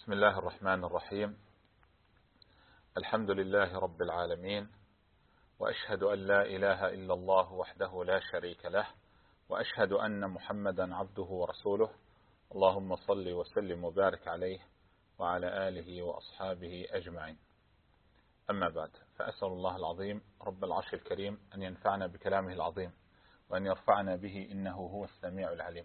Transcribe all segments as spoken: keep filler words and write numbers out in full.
بسم الله الرحمن الرحيم. الحمد لله رب العالمين، وأشهد أن لا إله إلا الله وحده لا شريك له، وأشهد أن محمدا عبده ورسوله. اللهم صل وسلم وبارك عليه وعلى آله وأصحابه أجمعين. أما بعد، فأسأل الله العظيم رب العرش الكريم أن ينفعنا بكلامه العظيم وأن يرفعنا به، إنه هو السميع العليم.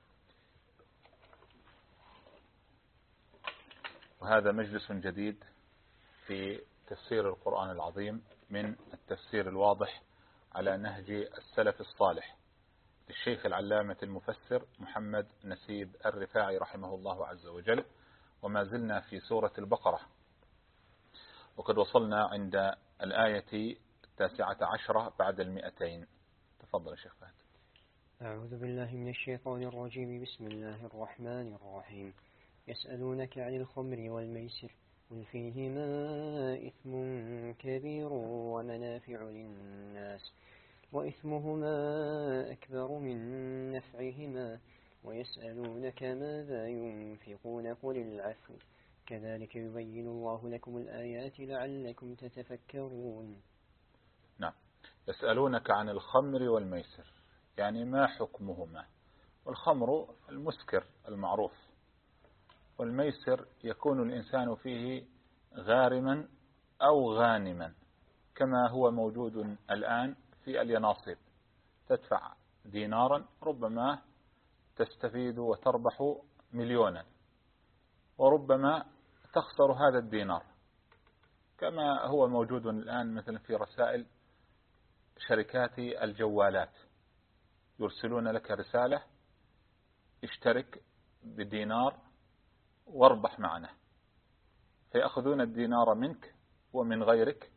وهذا مجلس جديد في تفسير القرآن العظيم من التفسير الواضح على نهج السلف الصالح للشيخ العلامة المفسر محمد نسيب الرفاعي رحمه الله عز وجل. وما زلنا في سورة البقرة، وقد وصلنا عند الآية التاسعة عشرة بعد المئتين. تفضل شيخ فهد. أعوذ بالله من الشيطان الرجيم. بسم الله الرحمن الرحيم. يسألونك عن الخمر والميسر قل فيهما إثم كبير ومنافع للناس وإثمهما أكبر من نفعهما ويسألونك ماذا ينفقون قل العفو كذلك يبين الله لكم الآيات لعلكم تتفكرون. نعم، يسألونك عن الخمر والميسر، يعني ما حكمهما؟ والخمر المسكر المعروف، والميسر يكون الإنسان فيه غارما أو غانما، كما هو موجود الآن في اليناصب. تدفع دينارا ربما تستفيد وتربح مليونا، وربما تخسر هذا الدينار، كما هو موجود الآن مثلا في رسائل شركات الجوالات، يرسلون لك رسالة: اشترك بدينار واربح معنا، فيأخذون الدينار منك ومن غيرك،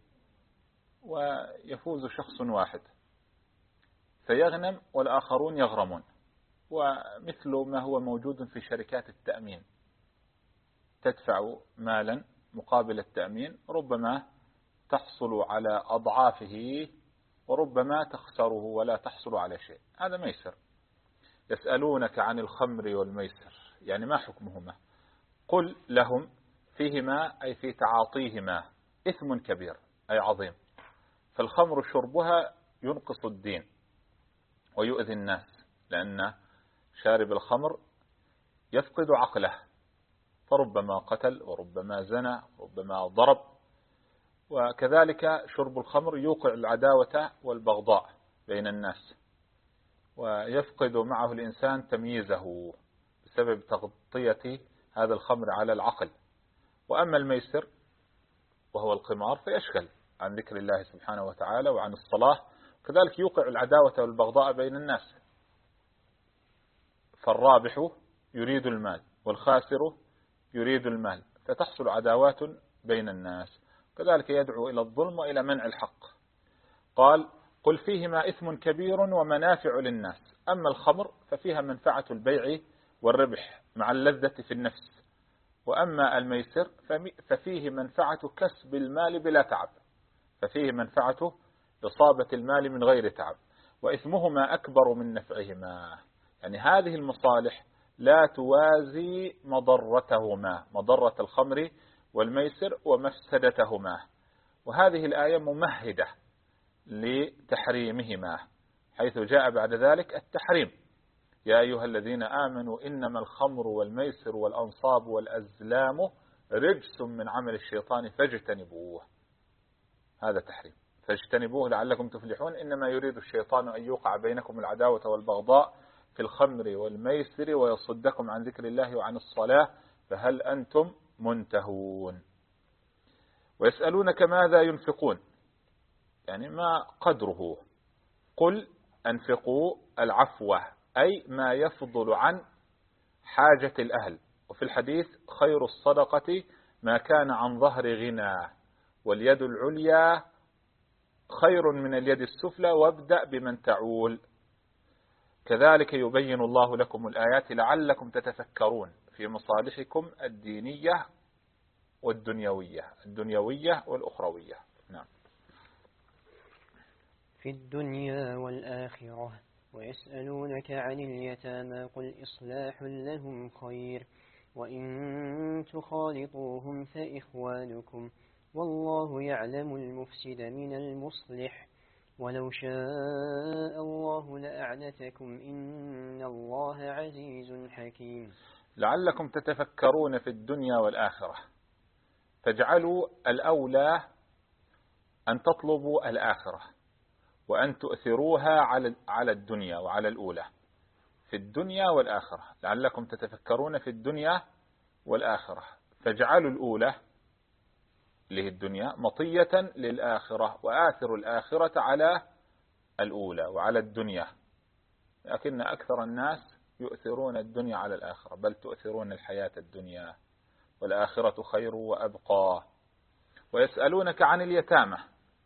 ويفوز شخص واحد فيغنم والآخرون يغرمون. ومثل ما هو موجود في شركات التأمين، تدفع مالا مقابل التأمين، ربما تحصل على أضعافه وربما تخسره ولا تحصل على شيء. هذا ميسر. يسألونك عن الخمر والميسر، يعني ما حكمهما؟ قل لهم فيهما، أي في تعاطيهما، إثم كبير أي عظيم. فالخمر شربها ينقص الدين ويؤذي الناس، لأن شارب الخمر يفقد عقله، فربما قتل وربما زنى وربما ضرب. وكذلك شرب الخمر يوقع العداوة والبغضاء بين الناس، ويفقد معه الإنسان تمييزه بسبب تغطية هذا الخمر على العقل. وأما الميسر وهو القمار فيشغل عن ذكر الله سبحانه وتعالى وعن الصلاة، كذلك يوقع العداوة والبغضاء بين الناس. فالرابح يريد المال والخاسر يريد المال، فتحصل عداوات بين الناس، كذلك يدعو إلى الظلم وإلى منع الحق. قال: قل فيهما إثم كبير ومنافع للناس. أما الخمر ففيها منفعة البيع والربح مع اللذة في النفس، وأما الميسر ففيه منفعة كسب المال بلا تعب، ففيه منفعة إصابة المال من غير تعب. وإثمهما أكبر من نفعهما، يعني هذه المصالح لا توازي مضرتهما، مضرة الخمر والميسر ومفسدتهما. وهذه الآية ممهدة لتحريمهما، حيث جاء بعد ذلك التحريم: يا أيها الذين آمنوا إنما الخمر والميسر والأنصاب والأزلام رجس من عمل الشيطان فاجتنبوه. هذا تحريم، فاجتنبوه لعلكم تفلحون. إنما يريد الشيطان أن يوقع بينكم العداوة والبغضاء في الخمر والميسر ويصدكم عن ذكر الله وعن الصلاة فهل أنتم منتهون. ويسألونك ماذا ينفقون، يعني ما قدره؟ قل أنفقوا العفو، أي ما يفضل عن حاجة الأهل. وفي الحديث: خير الصدقة ما كان عن ظهر غنى، واليد العليا خير من اليد السفلى، وابدأ بمن تعول. كذلك يبين الله لكم الآيات لعلكم تتفكرون في مصالحكم الدينية والدنيوية، الدنيوية والأخروية. نعم. في الدنيا والآخرة. ويسألونك عن اليتامى قل إصلاح لهم خير وإن تخالطوهم فإخوانكم والله يعلم المفسد من المصلح ولو شاء الله لأعنتكم إن الله عزيز حكيم. لعلكم تتفكرون في الدنيا والآخرة، فاجعلوا الأولى أن تطلبوا الآخرة وأن تؤثروها على الدنيا وعلى الأولى، في الدنيا والآخرة. لعلكم تتفكرون في الدنيا والآخرة، فاجعلوا الأولى اللي هي الدنيا مطية للآخرة، وآثروا الآخرة على الأولى وعلى الدنيا. لكن أكثر الناس يؤثرون الدنيا على الآخرة، بل تؤثرون الحياة الدنيا والآخرة خير وأبقى. ويسألونك عن اليتامى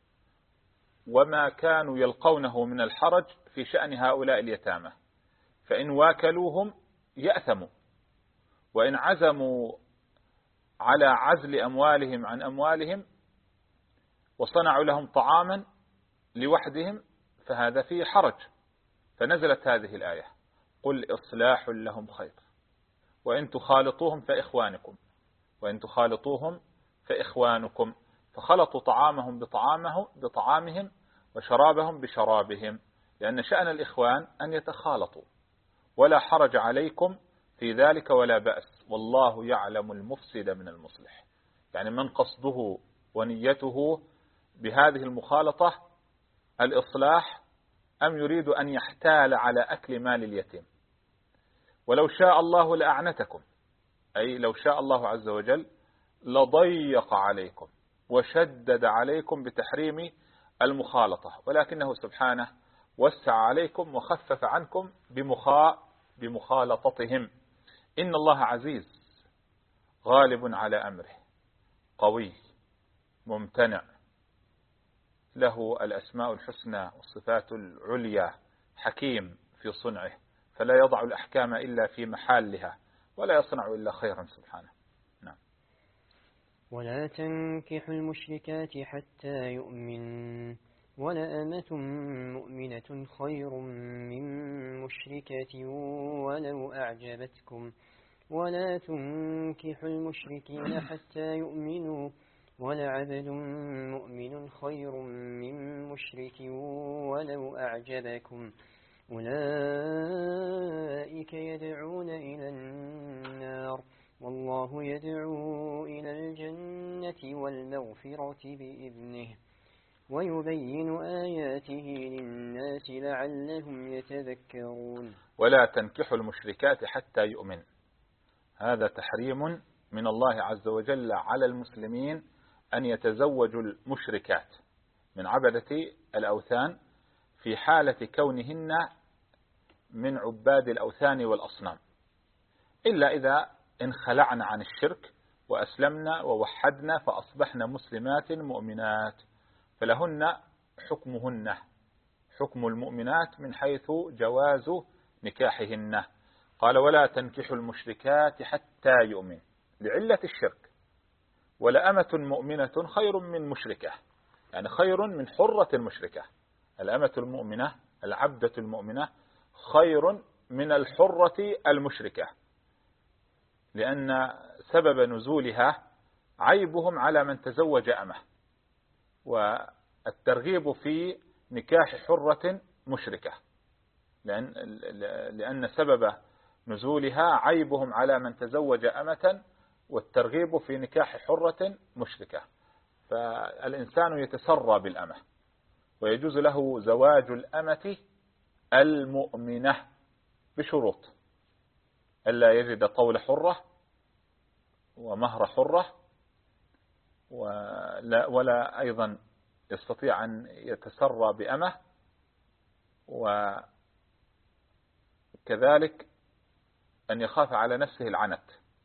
وما كانوا يلقونه من الحرج في شأن هؤلاء اليتامى، فإن واكلوهم يأثموا، وإن عزموا على عزل أموالهم عن أموالهم وصنعوا لهم طعاما لوحدهم فهذا فيه حرج. فنزلت هذه الآية: قل إصلاح لهم خير وإن تخالطوهم فإخوانكم وإن تخالطوهم فإخوانكم. فخلطوا طعامهم بطعامهم بطعامهم وشرابهم بشرابهم، لأن شأن الإخوان أن يتخالطوا، ولا حرج عليكم في ذلك ولا بأس، والله يعلم المفسد من المصلح. يعني من قصده ونيته بهذه المخالطة الإصلاح أم يريد أن يحتال على أكل مال اليتيم. ولو شاء الله لأعنتكم، أي لو شاء الله عز وجل لضيق عليكم وشدد عليكم بتحريم المخالطة، ولكنه سبحانه وسع عليكم وخفف عنكم بمخا بمخالطتهم. إن الله عزيز غالب على أمره قوي ممتنع، له الأسماء الحسنى والصفات العليا، حكيم في صنعه، فلا يضع الأحكام إلا في محلها ولا يصنع إلا خيرا سبحانه. نعم. ولا تنكحوا المشركات حتى يؤمن ولأمة مؤمنة خير من مشركة ولو أعجبتكم ولا تنكحوا المشركين حتى يؤمنوا ولعبد مؤمن خير من مشرك ولو أعجبكم أولئك يدعون إلى النار والله يدعو إلى الجنة والمغفرة بإذنه ويبين آياته للناس لعلهم يتذكرون. ولا تنكحوا المشركات حتى يؤمن، هذا تحريم من الله عز وجل على المسلمين أن يتزوجوا المشركات من عبدة الأوثان في حالة كونهن من عباد الأوثان والأصنام، إلا إذا انخلعن عن الشرك وأسلمنا ووحدنا فأصبحنا مسلمات مؤمنات، فلهن حكمهن حكم المؤمنات من حيث جواز نكاحهن. قال: ولا تنكحوا المشركات حتى يؤمن، لعلة الشرك. ولأمة مؤمنة خير من مشركة، يعني خير من حرة المشركة. الأمة المؤمنة العبدة المؤمنة خير من الحرة المشركة، لأن سبب نزولها عيبهم على من تزوج أمه، والترغيب في نكاح حرة مشركة، لأن, لأن سبب نزولها عيبهم على من تزوج أمة، والترغيب في نكاح حرة مشركة. فالإنسان يتسرى بالأمة، ويجوز له زواج الأمة المؤمنة بشروط: ألا يجد طول حرة ومهر حرة، ولا, ولا أيضا يستطيع أن يتسرى بأمة، وكذلك أن يخاف على نفسه العنت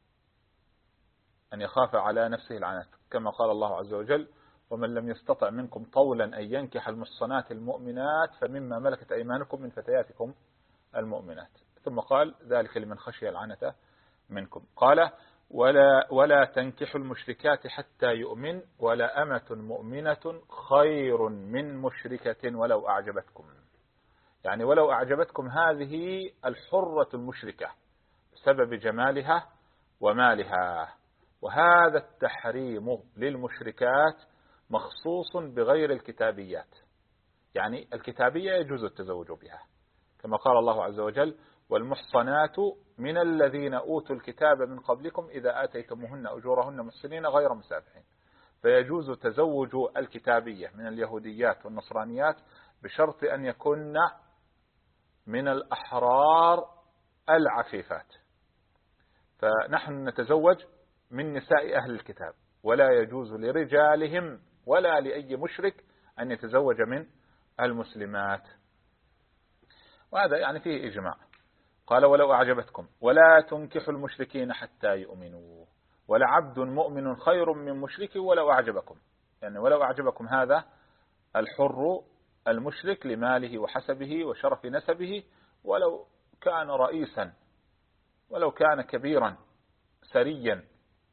أن يخاف على نفسه العنت كما قال الله عز وجل: ومن لم يستطع منكم طولا أن ينكح المحصنات المؤمنات فمما ملكت أيمانكم من فتياتكم المؤمنات. ثم قال: ذلك لمن خشي العنة منكم. قال: ولا, ولا تنكحوا المشركات حتى يؤمن ولا أمة مؤمنة خير من مشركة ولو أعجبتكم. يعني ولو أعجبتكم هذه الحرة المشركة بسبب جمالها ومالها. وهذا التحريم للمشركات مخصوص بغير الكتابيات، يعني الكتابية يجوز التزوج بها، كما قال الله عز وجل: والمحصنات من الذين أوتوا الكتاب من قبلكم إذا آتيتموهن أجورهن محسنين غير مسافحين. فيجوز تزوج الكتابية من اليهوديات والنصرانيات بشرط أن يكون من الأحرار العفيفات. فنحن نتزوج من نساء أهل الكتاب، ولا يجوز لرجالهم ولا لأي مشرك أن يتزوج من المسلمات. وهذا يعني فيه إجماع. قال: ولو أعجبتكم ولا تنكحوا المشركين حتى يؤمنوا ولعبد مؤمن خير من مشرك ولو أعجبكم. يعني ولو أعجبكم هذا الحر المشرك لماله وحسبه وشرف نسبه، ولو كان رئيسا ولو كان كبيرا سريا،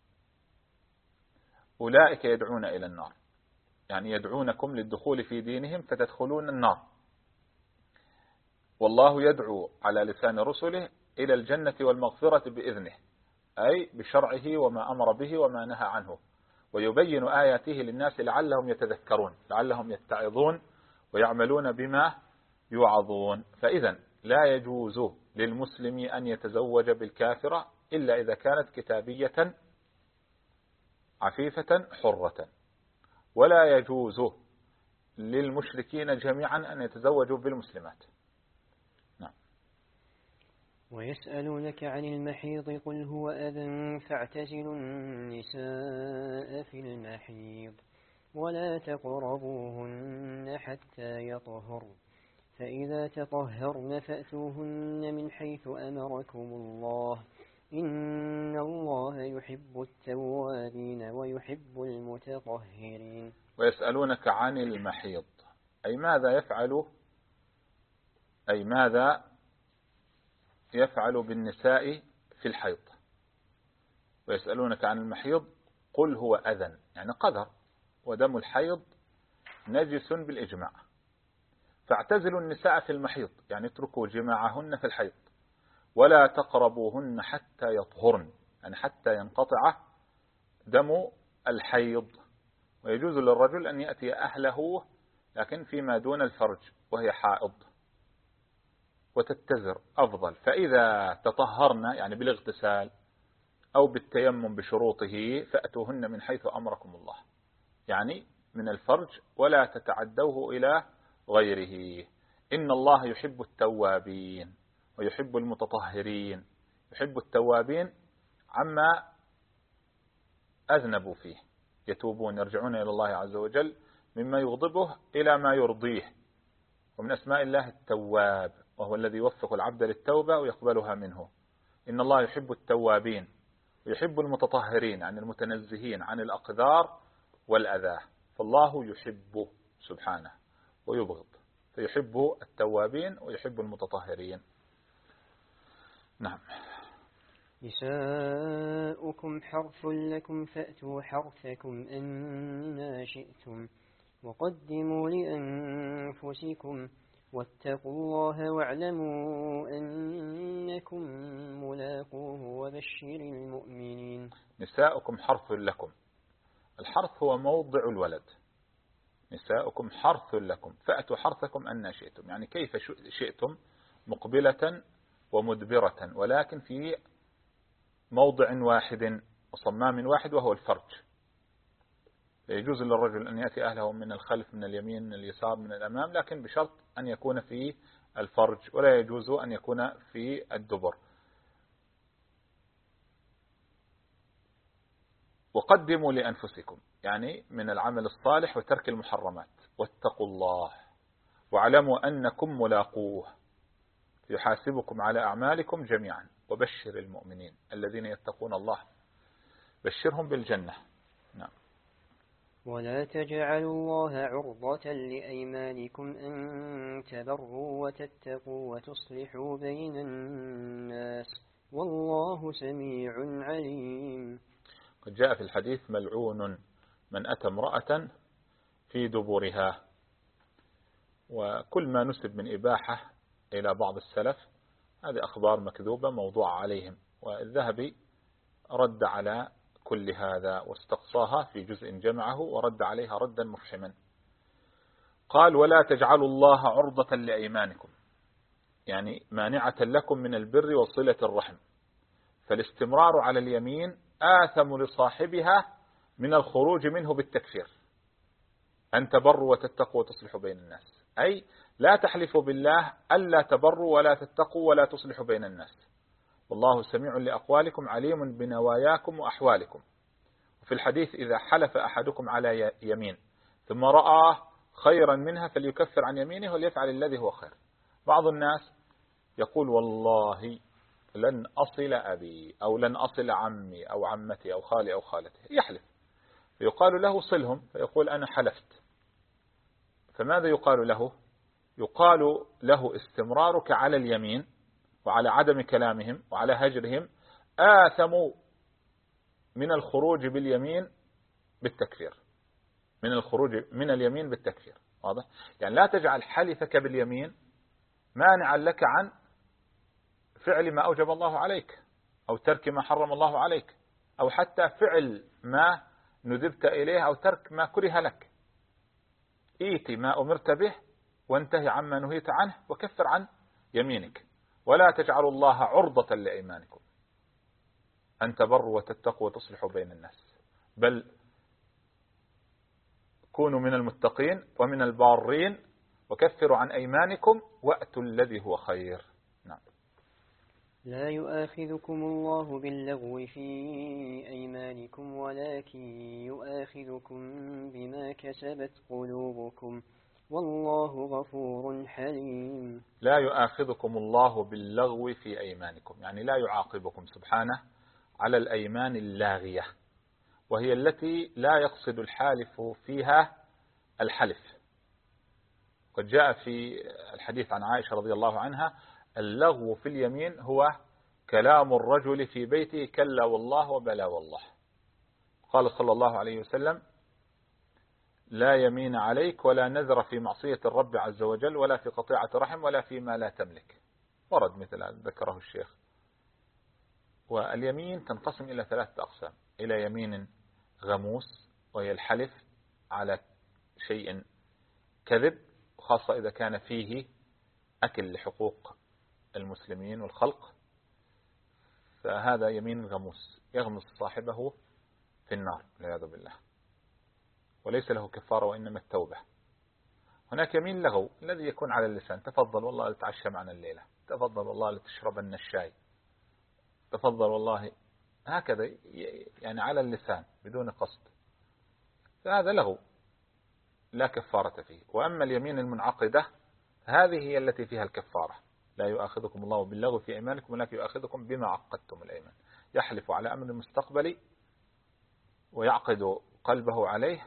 أولئك يدعون إلى النار، يعني يدعونكم للدخول في دينهم فتدخلون النار. والله يدعو على لسان رسله إلى الجنة والمغفرة بإذنه، أي بشرعه وما أمر به وما نهى عنه، ويبين آياته للناس لعلهم يتذكرون، لعلهم يتعظون ويعملون بما يوعظون. فإذا لا يجوز للمسلم أن يتزوج بالكافرة إلا إذا كانت كتابية عفيفة حرة، ولا يجوز للمشركين جميعا أن يتزوجوا بالمسلمات. نعم. ويسألونك عن المحيض قل هو أذى فاعتزلوا النساء في المحيض ولا تقربوهن حتى يطهرن فإذا تطهرن فأتوهن من حيث أمركم الله إن الله يحب التوابين ويحب المتطهرين. ويسألونك عن المحيض أي ماذا يفعل أي ماذا يفعل بالنساء في الحيض. ويسألونك عن المحيض قل هو أذى، يعني قدر، ودم الحيض نجس بالإجماع، فاعتزلوا النساء في المحيض، يعني اتركوا جماعهن في الحيض، ولا تقربوهن حتى يطهرن، يعني حتى ينقطع دم الحيض. ويجوز للرجل أن يأتي أهله لكن فيما دون الفرج وهي حائض وتتزر أفضل. فإذا تطهرن يعني بالاغتسال أو بالتيمم بشروطه فأتوهن من حيث أمركم الله، يعني من الفرج ولا تتعدوه إلى غيره. إن الله يحب التوابين ويحب المتطهرين. يحب التوابين عما أذنبوا فيه، يتوبون يرجعون إلى الله عز وجل مما يغضبه إلى ما يرضيه. ومن أسماء الله التواب، وهو الذي يوفق العبد للتوبة ويقبلها منه. إن الله يحب التوابين ويحب المتطهرين، عن المتنزهين عن الأقدار والأذى. فالله يحب سبحانه ويبغض، فيحب التوابين ويحب المتطهرين. نعم. نساؤكم حرث لكم فأتوا حرثكم أن شئتم وقدموا لأنفسكم واتقوا الله واعلموا أنكم ملاقوه وبشر المؤمنين. نساؤكم حرث لكم، الحرث هو موضع الولد. نساؤكم حرث لكم فأتوا حرثكم أن شئتم، يعني كيف شئتم، مقبلة ومدبرة، ولكن في موضع واحد وصمام واحد وهو الفرج. يجوز للرجل أن يأتي أهله من الخلف، من اليمين، من اليسار، من الأمام، لكن بشرط أن يكون في الفرج، ولا يجوز أن يكون في الدبر. وقدموا لأنفسكم، يعني من العمل الصالح وترك المحرمات. واتقوا الله واعلموا أنكم ملاقوه يحاسبكم على أعمالكم جميعا وبشر المؤمنين الذين يتقون الله، بشرهم بالجنة. نعم. ولا تجعلوا الله عرضة لأيمانكم أن تبروا وتتقوا وتصلحوا بين الناس والله سميع عليم. قد جاء في الحديث ملعون من أتى امرأة في دبرها. وكل ما نسب من إباحة إلى بعض السلف هذه أخبار مكذوبة موضوعة عليهم. والذهبي رد على كل هذا واستقصاها في جزء جمعه ورد عليها ردا مفحما. قال ولا تجعلوا الله عرضة لأيمانكم، يعني مانعة لكم من البر وصلة الرحم، فالاستمرار على اليمين آثم لصاحبها من الخروج منه بالتكفير. أن تبروا وتتقوا وتصلحوا بين الناس، أي لا تحلفوا بالله ألا تبروا ولا تتقوا ولا تصلحوا بين الناس، والله سميع لأقوالكم عليم بنواياكم وأحوالكم. وفي الحديث إذا حلف أحدكم على يمين ثم رأى خيرا منها فليكفر عن يمينه وليفعل الذي هو خير. بعض الناس يقول والله لن أصل أبي أو لن أصل عمي أو عمتي أو خالي أو خالتي، يحلف، فيقال له صلهم، فيقول أنا حلفت. فماذا يقال له؟ يقال له استمرارك على اليمين وعلى عدم كلامهم وعلى هجرهم آثم من الخروج باليمين بالتكفير، من الخروج من اليمين بالتكفير. واضح؟ يعني لا تجعل حلفك باليمين مانعا لك عن فعل ما أوجب الله عليك أو ترك ما حرم الله عليك أو حتى فعل ما ندبت إليه أو ترك ما كره لك. إيتي ما أمرت به وانتهي عما نهيت عنه وكفر عن يمينك. ولا تجعلوا الله عرضة لأيمانكم أن تبروا وتتقوا وتصلحوا بين الناس، بل كونوا من المتقين ومن البارين وكفروا عن أيمانكم وأتوا الذي هو خير. نعم. لا يؤاخذكم الله باللغو في أيمانكم ولكن يؤاخذكم بما كسبت قلوبكم والله غفور حليم. لا يؤاخذكم الله باللغو في أيمانكم، يعني لا يعاقبكم سبحانه على الأيمان اللاغية، وهي التي لا يقصد الحالف فيها الحلف. قد جاء في الحديث عن عائشة رضي الله عنها اللغو في اليمين هو كلام الرجل في بيته كلا والله وبلا والله. قال صلى الله عليه وسلم لا يمين عليك ولا نذر في معصية الرب عز وجل ولا في قطيعة رحم ولا فيما لا تملك. ورد مثل ذكره الشيخ. واليمين تنقسم إلى ثلاثة أقسام: إلى يمين غموس وهي الحلف على شيء كذب، خاصة إذا كان فيه أكل لحقوق المسلمين والخلق، فهذا يمين غموس يغمس صاحبه في النار والعياذ بالله، وليس له كفارة وإنما التوبة. هناك يمين لغو الذي يكون على اللسان: تفضل والله لتعشى معنا الليلة، تفضل والله لتشربن الشاي، تفضل والله، هكذا يعني على اللسان بدون قصد، فهذا لغو لا كفارة فيه. وأما اليمين المنعقدة هذه هي التي فيها الكفارة. لا يؤاخذكم الله باللغو في أيمانكم ولكن يؤاخذكم بما عقدتم الأيمان. يحلف على أمر مستقبلي ويعقد قلبه عليه،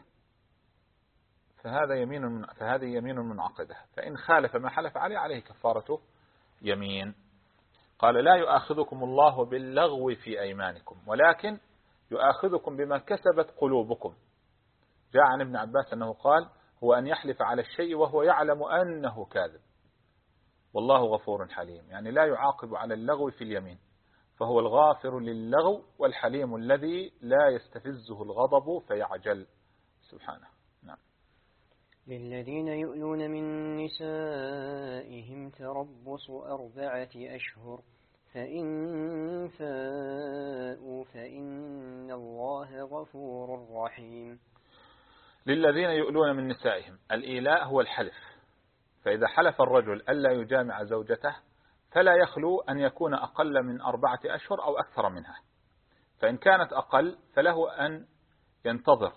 فهذا يمين فهذه يمين منعقدة، فإن خالف ما حلف عليه عليه كفارة يمين. قال لا يؤاخذكم الله باللغو في أيمانكم ولكن يؤاخذكم بما كسبت قلوبكم. جاء عن ابن عباس أنه قال هو أن يحلف على الشيء وهو يعلم أنه كاذب، والله غفور حليم، يعني لا يعاقب على اللغو في اليمين، فهو الغافر للغو والحليم الذي لا يستفزه الغضب فيعجل سبحانه. نعم. للذين يؤلون من نسائهم تربص أربعة أشهر فإن فاءوا فإن الله غفور رحيم. للذين يؤلون من نسائهم، الإيلاء هو الحلف، فإذا حلف الرجل ألا يجامع زوجته فلا يخلو أن يكون أقل من أربعة أشهر أو أكثر منها، فإن كانت أقل فله أن ينتظر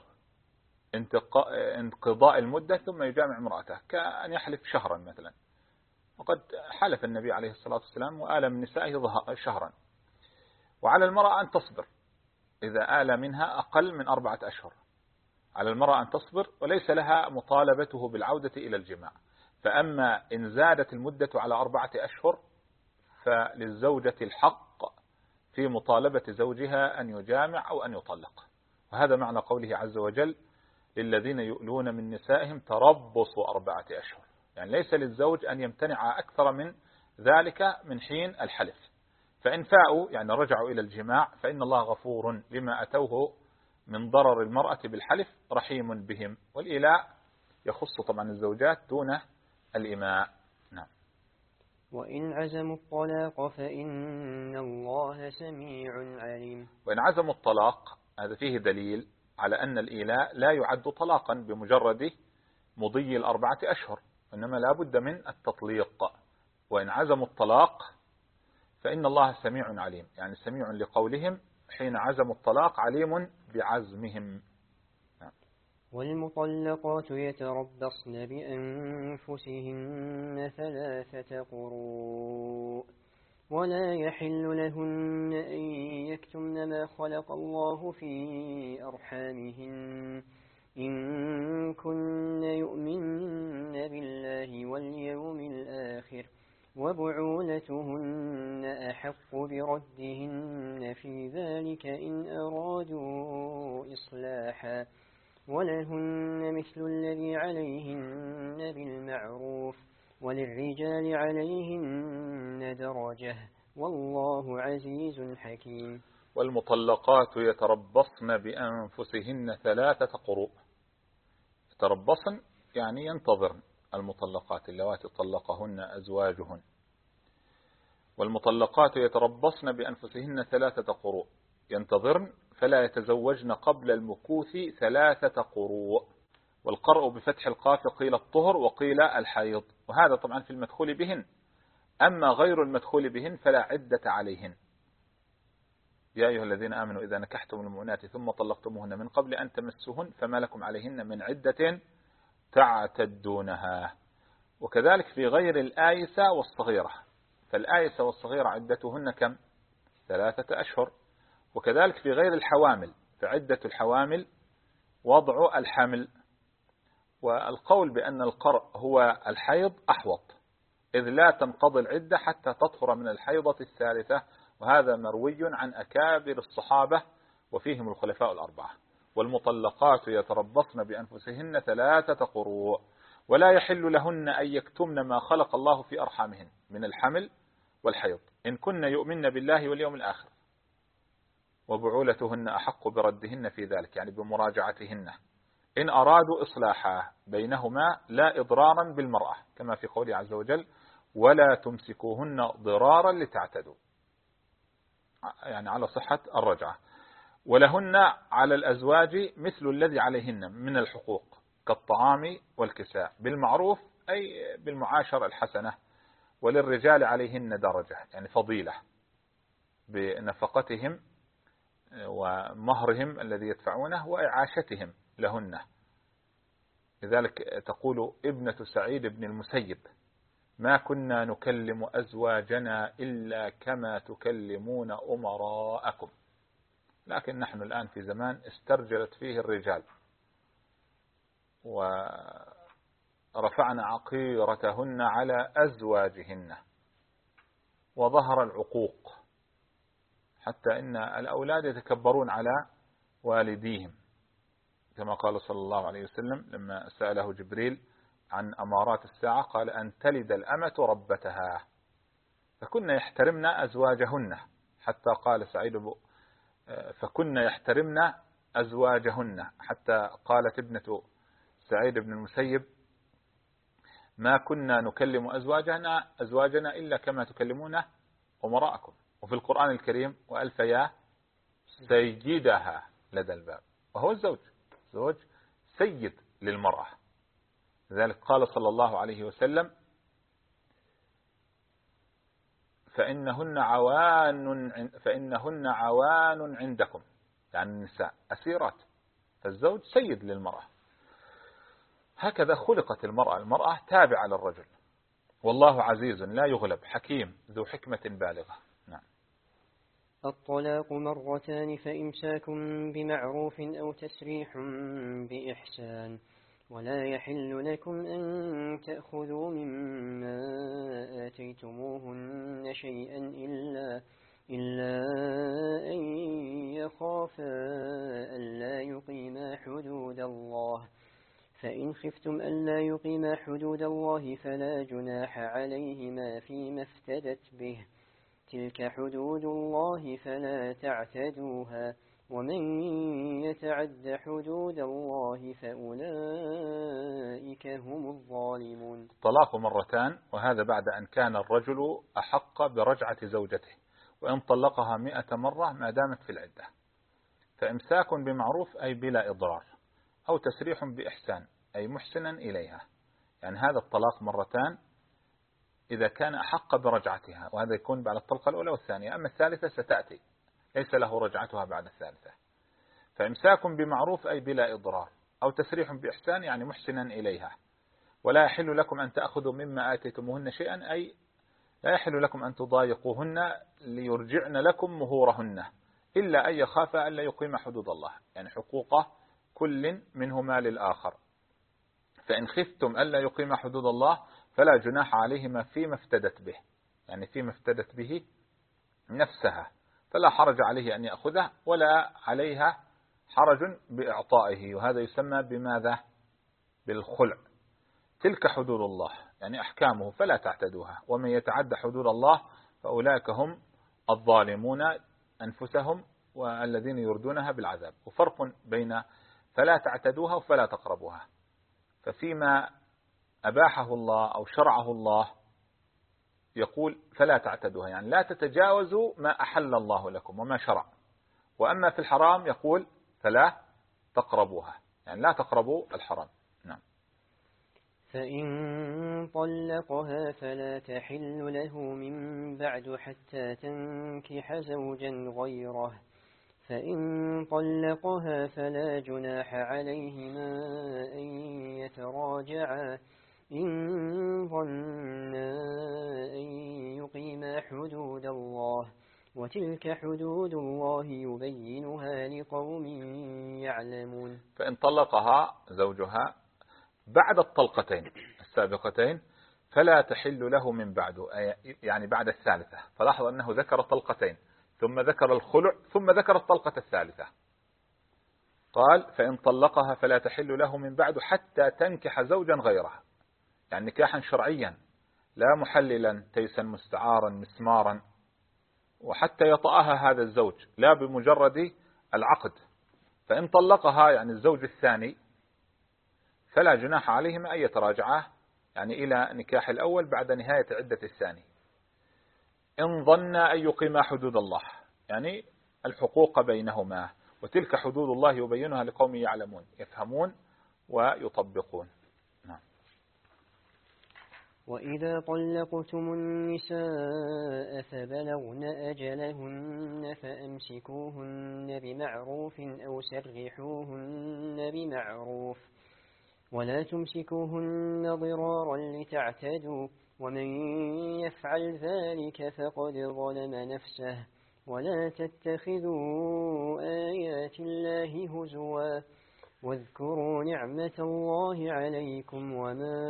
انقضاء المدة ثم يجامع امرأته، كأن يحلف شهرا مثلا، وقد حلف النبي عليه الصلاة والسلام وآل من نسائه شهرا. وعلى المرأة أن تصبر إذا آل منها أقل من أربعة أشهر، على المرأة أن تصبر وليس لها مطالبته بالعودة إلى الجماع. فأما إن زادت المدة على أربعة أشهر فللزوجة الحق في مطالبة زوجها أن يجامع أو أن يطلق، وهذا معنى قوله عز وجل للذين يؤلون من نسائهم تربص أربعة أشهر، يعني ليس للزوج أن يمتنع أكثر من ذلك من حين الحلف، فإن فاءوا يعني رجعوا إلى الجماع فإن الله غفور لما أتوه من ضرر المرأة بالحلف رحيم بهم. والإيلاء يخص طبعا الزوجات دون الإماء. نعم. وإن عزموا الطلاق فإن الله سميع عليم. وإن عزموا الطلاق هذا فيه دليل على أن الإيلاء لا يعد طلاقا بمجرد مضي الأربعة أشهر، إنما لا بد من التطليق. وإن عزموا الطلاق فإن الله سميع عليم، يعني سميع لقولهم حين عزموا الطلاق، عليم بعزمهم. والمطلقات يتربصن بأنفسهن ثلاثة قروء ولا يحل لهن أن يكتمن ما خلق الله في أرحامهن إن كن يؤمن بالله واليوم الآخر وبعولتهن أحق بردهن في ذلك إن أرادوا إصلاحا ولهن مثل الذي عليهن بالمعروف وللرجال عليهن درجة والله عزيز حكيم. والمطلقات يتربصن بأنفسهن ثلاثة قروء. يتربصن يعني ينتظرن، المطلقات اللواتي طلقهن أزواجهن. والمطلقات يتربصن بأنفسهن ثلاثة قروء، ينتظرن فلا يتزوجن قبل المكوث ثلاثة قروء. والقرء بفتح القاف قيل الطهر وقيل الحيض، وهذا طبعا في المدخول بهن. أما غير المدخول بهن فلا عدة عليهن. يا أيها الذين آمنوا إذا نكحتم المؤمنات ثم طلقتموهن من قبل أن تمسوهن فما لكم عليهن من عدة تعتدونها. وكذلك في غير الآيسة والصغيرة، فالآيسة والصغيرة عدتهن كم؟ ثلاثة أشهر. وكذلك في غير الحوامل، فعدة الحوامل وضع الحمل. والقول بأن القرء هو الحيض أحوط، إذ لا تنقضي العدة حتى تطهر من الحيضة الثالثة، وهذا مروي عن أكابر الصحابة وفيهم الخلفاء الأربعة. والمطلقات يتربصن بأنفسهن ثلاثة قروء ولا يحل لهن أن يكتمن ما خلق الله في أرحامهن من الحمل والحيض إن كن يؤمن بالله واليوم الآخر وبعولتهن أحق بردهن في ذلك، يعني بمراجعتهن إن أرادوا إصلاحا بينهما لا إضرارا بالمرأة، كما في قوله عز وجل ولا تمسكوهن ضرارا لتعتدوا، يعني على صحة الرجعة. ولهن على الأزواج مثل الذي عليهن من الحقوق كالطعام والكساء بالمعروف أي بالمعاشرة الحسنة. وللرجال عليهن درجة، يعني فضيلة بنفقتهم ومهرهم الذي يدفعونه وإعاشتهم لهن. لذلك تقول ابنة سعيد بن المسيب ما كنا نكلم أزواجنا إلا كما تكلمون أمراءكم. لكن نحن الآن في زمان استرجلت فيه الرجال ورفعنا عقيرتهن على أزواجهن وظهر العقوق، حتى إن الأولاد يتكبرون على والديهم، كما قال صلى الله عليه وسلم لما سأله جبريل عن أمارات الساعة قال أن تلد الأمة ربتها. فكنا يحترمن أزواجهن، حتى قال سعيد فكنا يحترمن أزواجهن، حتى قالت ابنة سعيد بن المسيب ما كنا نكلم أزواجنا أزواجنا إلا كما تكلمون أمراءكم. وفي القرآن الكريم وألف يا سيدها لدى الباب، وهو الزوج، زوج سيد للمرأة. لذلك قال صلى الله عليه وسلم فإنهن عوان فإنهن عوان عندكم، يعني النساء أسيرات، فالزوج سيد للمرأة. هكذا خلقت المرأة، المرأة تابعة للرجل. والله عزيز لا يغلب حكيم ذو حكمة بالغة. نعم. الطلاق مرتان فإمساك بمعروف أو تسريح بإحسان ولا يحل لكم أن تأخذوا مما آتيتموهن شيئا إلا إلا أن يخافا ألا يقيما حدود الله، فإن خفتم ألا يقيما حدود الله فلا جناح عليهما فيما افتدت به، تلك حدود الله فلا تعتدوها ومن يتعد حدود الله فأولئك هم الظالمون. الطلاق مرتان، وهذا بعد أن كان الرجل أحق برجعة زوجته، وإن طلقها مئة مرة ما دامت في العدة. فإمساك بمعروف أي بلا إضرار، أو تسريح بإحسان أي محسنا إليها. يعني هذا الطلاق مرتان إذا كان أحق برجعتها، وهذا يكون بعد الطلقة الأولى والثانية. أما الثالثة ستأتي ليس له رجعتها بعد الثالثة. فإمساك بمعروف أي بلا إضرار، أو تسريح بإحسان يعني محسنا إليها. ولا يحل لكم أن تأخذوا مما آتيتموهن شيئا، أي لا يحل لكم أن تضايقوهن ليرجعن لكم مهورهن، إلا أن يخاف ألا يقيم حدود الله، يعني حقوق كل منهما للآخر. فإن خفتم ألا يقيم حدود الله فلا جناح عليهما فيما افتدت به، يعني فيما افتدت به نفسها، فلا حرج عليه أن يأخذه ولا عليها حرج بإعطائه، وهذا يسمى بماذا؟ بالخلع. تلك حدود الله يعني أحكامه فلا تعتدوها، ومن يتعدى حدود الله فأولئك هم الظالمون أنفسهم والذين يردونها بالعذاب. وفرق بين فلا تعتدوها وفلا تقربوها. ففيما أباحه الله أو شرعه الله يقول فلا تعتدوها، يعني لا تتجاوزوا ما أحل الله لكم وما شرع. وأما في الحرام يقول فلا تقربوها، يعني لا تقربوا الحرام. نعم. فإن طلقها فلا تحل له من بعد حتى تنكح زوجا غيره، فإن طلقها فلا جناح عليهما أن يتراجعا إن ظنا أن يقيما حدود الله، وتلك حدود الله يبينها لقوم يعلمون. فإن طلقها زوجها بعد الطلقتين السابقتين فلا تحل له من بعده، يعني بعد الثالثة. فلاحظ أنه ذكر طلقتين ثم ذكر الخلع ثم ذكر الطلقة الثالثة. قال فإن طلقها فلا تحل له من بعد حتى تنكح زوجا غيره، يعني نكاحا شرعيا لا محللا تيسا مستعارا مسمارا، وحتى يطأها هذا الزوج لا بمجرد العقد. فإن طلقها يعني الزوج الثاني فلا جناح عليهما أن يتراجعا، يعني إلى نكاح الأول بعد نهاية عدة الثاني، إن ظن أن يقيما حدود الله، يعني الحقوق بينهما. وتلك حدود الله يبينها لقوم يعلمون يفهمون ويطبقون. نعم. وإذا طلقتم النساء فبلغن أجلهن فأمسكوهن بمعروف أو سرحوهن بمعروف، ولا تمسكوهن ضرارا لتعتدوا، ومن يفعل ذلك فقد ظلم نفسه. ولا تتخذوا آيات الله هزوا، واذكروا نعمة الله عليكم وما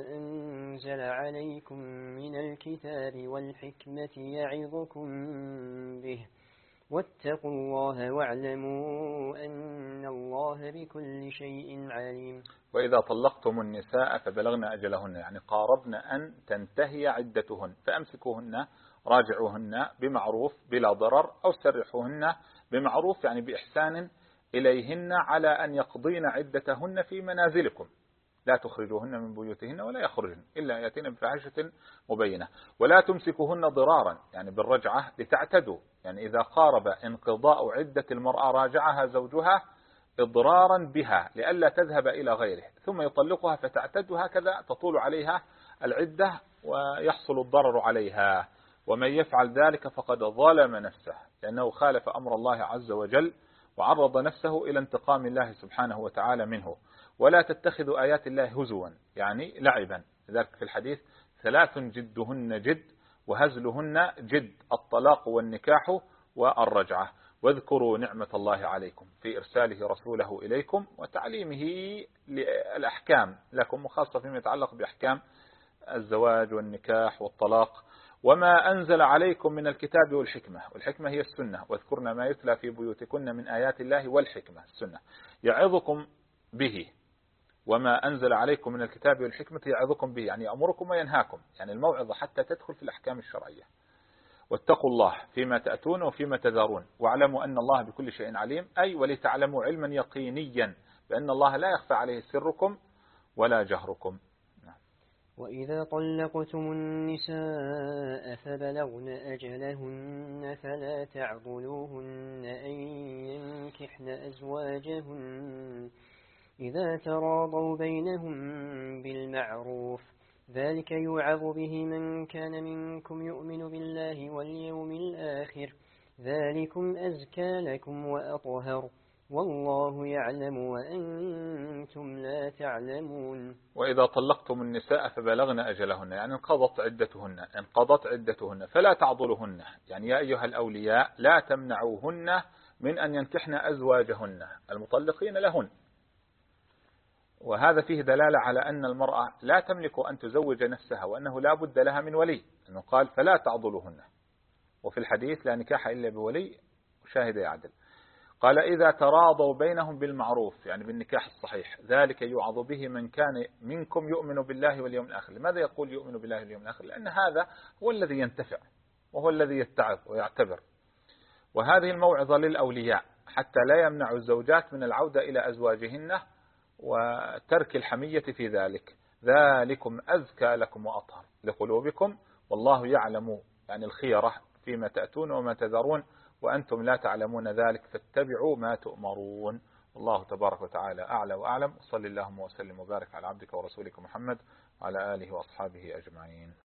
أنزل عليكم من الكتاب والحكمة يعظكم به، واتقوا الله واعلموا أن الله بكل شيء عليم. وإذا طلقتم النساء فبلغن أجلهن، يعني قاربن أن تنتهي عدتهن، فأمسكوهن راجعوهن بمعروف بلا ضرر، أو سرحوهن بمعروف يعني بإحسان إليهن على أن يقضين عدتهن في منازلكم، لا تخرجوهن من بيوتهن ولا يخرجن إلا يأتين بفاحشة مبينة. ولا تمسكوهن ضرارا يعني بالرجعة لتعتدوا، يعني إذا قارب انقضاء عدة المرأة راجعها زوجها إضرارا بها لئلا تذهب إلى غيره ثم يطلقها فتعتد، هكذا تطول عليها العدة ويحصل الضرر عليها. ومن يفعل ذلك فقد ظلم نفسه، لأنه خالف أمر الله عز وجل وعرض نفسه إلى انتقام الله سبحانه وتعالى منه. ولا تتخذوا آيات الله هزوا يعني لعبا، لذلك في الحديث ثلاث جدهن جد وهزلهن جد، الطلاق والنكاح والرجعة. واذكروا نعمة الله عليكم في إرساله رسوله إليكم وتعليمه للأحكام لكم، وخاصة فيما يتعلق بأحكام الزواج والنكاح والطلاق. وما أنزل عليكم من الكتاب والحكمة، والحكمة هي السنة، واذكرن ما يتلى في بيوتكن من آيات الله والحكمة السنة يعظكم به. وما أنزل عليكم من الكتاب والحكمة يعظكم به، يعني يأمركم وينهاكم، يعني الموعظة حتى تدخل في الأحكام الشرعية. واتقوا الله فيما تأتون وفيما تذرون واعلموا أن الله بكل شيء عليم، أي ولتعلموا علما يقينيا بأن الله لا يخفى عليه سركم ولا جهركم. وإذا طلقتم النساء فبلغن أجلهن فلا تعضلوهن أن ينكحن أزواجهن إذا تراضوا بينهم بالمعروف، ذلك يوعظ به من كان منكم يؤمن بالله واليوم الآخر، ذلكم أزكى لكم وأطهر، والله يعلم وأنتم لا تعلمون. وإذا طلقتم النساء فبلغن أجلهن يعني انقضت عدتهن انقضت عدتهن فلا تعضلهن، يعني يا أيها الأولياء لا تمنعوهن من أن ينكحن أزواجهن المطلقين لهن. وهذا فيه دلالة على أن المرأة لا تملك أن تزوج نفسها وأنه لا بد لها من ولي، أنه قال فلا تعضلوهن، وفي الحديث لا نكاح إلا بولي وشاهد يعدل. قال إذا تراضوا بينهم بالمعروف يعني بالنكاح الصحيح، ذلك يوعظ به من كان منكم يؤمن بالله واليوم الآخر. لماذا يقول يؤمن بالله واليوم الآخر؟ لأن هذا هو الذي ينتفع وهو الذي يتعظ ويعتبر. وهذه الموعظة للأولياء حتى لا يمنع الزوجات من العودة إلى أزواجهن وترك الحمية في ذلك، ذلكم أزكى لكم وأطهر لقلوبكم والله يعلم يعني الخيرة فيما تأتون وما تذرون وأنتم لا تعلمون ذلك، فاتبعوا ما تؤمرون. الله تبارك وتعالى أعلى وأعلم. صلى اللهم وسلم وبارك على عبدك ورسولك محمد وعلى آله وأصحابه أجمعين.